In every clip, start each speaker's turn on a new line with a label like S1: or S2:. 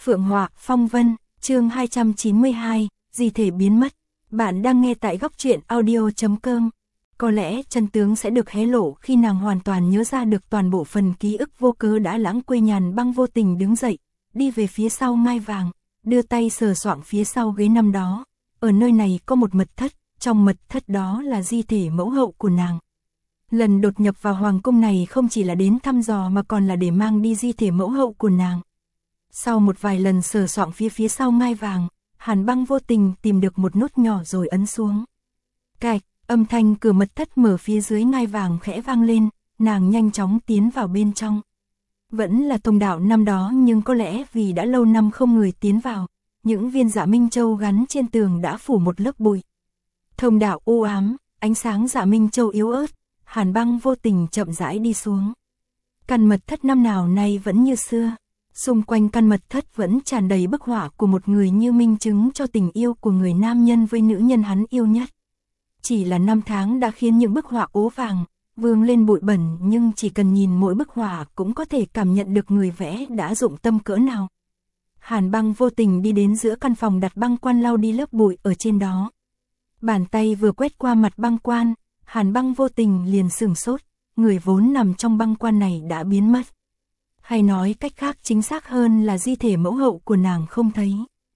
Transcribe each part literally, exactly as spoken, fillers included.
S1: Phượng Họa Phong Vân, chương hai trăm chín mươi hai, di thể biến mất. Bạn đang nghe tại góc truyện audio chấm com. Có lẽ chân tướng sẽ được hé lộ khi nàng hoàn toàn nhớ ra được toàn bộ phần ký ức vô cớ đã lãng quên. Nhàn Băng vô tình đứng dậy, đi về phía sau ngai vàng, đưa tay sờ soạng phía sau ghế năm đó. Ở nơi này có một mật thất, trong mật thất đó là di thể mẫu hậu của nàng. Lần đột nhập vào hoàng cung này không chỉ là đến thăm dò mà còn là để mang đi di thể mẫu hậu của nàng. Sau một vài lần sờ soạng phía phía sau ngai vàng, Hàn Băng vô tình tìm được một nút nhỏ rồi ấn xuống. Cạch, âm thanh cửa mật thất mở phía dưới ngai vàng khẽ vang lên, nàng nhanh chóng tiến vào bên trong. Vẫn là thông đạo năm đó, nhưng có lẽ vì đã lâu năm không người tiến vào, những viên Dạ Minh Châu gắn trên tường đã phủ một lớp bụi. Thông đạo u ám, ánh sáng Dạ Minh Châu yếu ớt, Hàn Băng vô tình chậm rãi đi xuống. Căn mật thất năm nào nay vẫn như xưa. Xung quanh căn mật thất vẫn tràn đầy bức họa của một người như minh chứng cho tình yêu của người nam nhân với nữ nhân hắn yêu nhất. Chỉ là năm tháng đã khiến những bức họa ố vàng, vương lên bụi bẩn, nhưng chỉ cần nhìn mỗi bức họa cũng có thể cảm nhận được người vẽ đã dụng tâm cỡ nào. Hàn Băng vô tình đi đến giữa căn phòng đặt băng quan lau đi lớp bụi ở trên đó. Bàn tay vừa quét qua mặt băng quan, Hàn Băng vô tình liền sửng sốt, người vốn nằm trong băng quan này đã biến mất. Hay nói cách khác chính xác hơn là di thể mẫu hậu của nàng không thấy.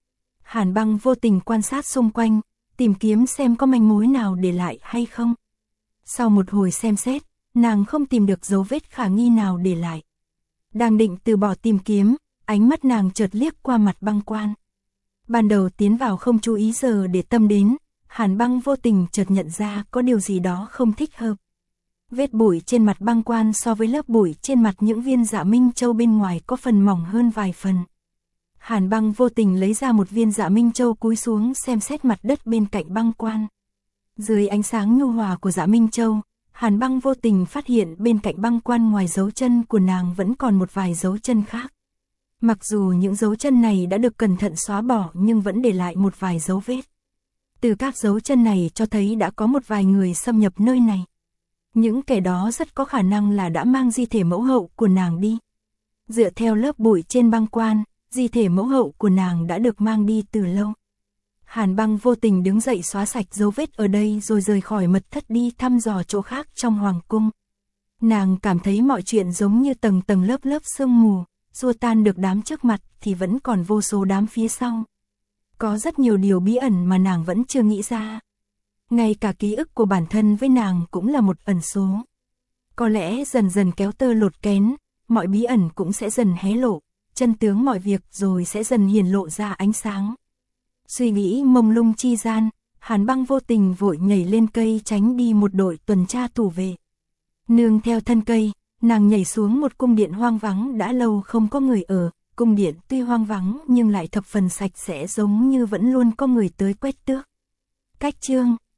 S1: Hàn Băng vô tình quan sát xung quanh, tìm kiếm xem có manh mối nào để lại hay không. Sau một hồi xem xét, nàng không tìm được dấu vết khả nghi nào để lại. Đang định từ bỏ tìm kiếm, ánh mắt nàng chợt liếc qua mặt băng quan. Ban đầu tiến vào không chú ý, giờ để tâm đến, Hàn Băng vô tình chợt nhận ra có điều gì đó không thích hợp. Vết bụi trên mặt băng quan so với lớp bụi trên mặt những viên Dạ Minh Châu bên ngoài có phần mỏng hơn vài phần. Hàn Băng vô tình lấy ra một viên Dạ Minh Châu cúi xuống xem xét mặt đất bên cạnh băng quan. Dưới ánh sáng nhu hòa của Dạ Minh Châu, Hàn Băng vô tình phát hiện bên cạnh băng quan ngoài dấu chân của nàng vẫn còn một vài dấu chân khác. Mặc dù những dấu chân này đã được cẩn thận xóa bỏ nhưng vẫn để lại một vài dấu vết. Từ các dấu chân này cho thấy đã có một vài người xâm nhập nơi này. Những kẻ đó rất có khả năng là đã mang di thể mẫu hậu của nàng đi. Dựa theo lớp bụi trên băng quan, di thể mẫu hậu của nàng đã được mang đi từ lâu. Hàn Băng vô tình đứng dậy xóa sạch dấu vết ở đây rồi rời khỏi mật thất đi thăm dò chỗ khác trong hoàng cung. Nàng cảm thấy mọi chuyện giống như tầng tầng lớp lớp sương mù, xua tan được đám trước mặt thì vẫn còn vô số đám phía sau. Có rất nhiều điều bí ẩn mà nàng vẫn chưa nghĩ ra. Ngay cả ký ức của bản thân với nàng cũng là một ẩn số. Có lẽ dần dần kéo tơ lột kén, mọi bí ẩn cũng sẽ dần hé lộ, chân tướng mọi việc rồi sẽ dần hiển lộ ra ánh sáng. Suy nghĩ mông lung chi gian, Hàn Băng vô tình vội nhảy lên cây tránh đi một đội tuần tra thủ vệ. Nương theo thân cây, nàng nhảy xuống một cung điện hoang vắng đã lâu không có người ở. Cung điện tuy hoang vắng nhưng lại thập phần sạch sẽ, giống như vẫn luôn có người tới quét tước. Cách chương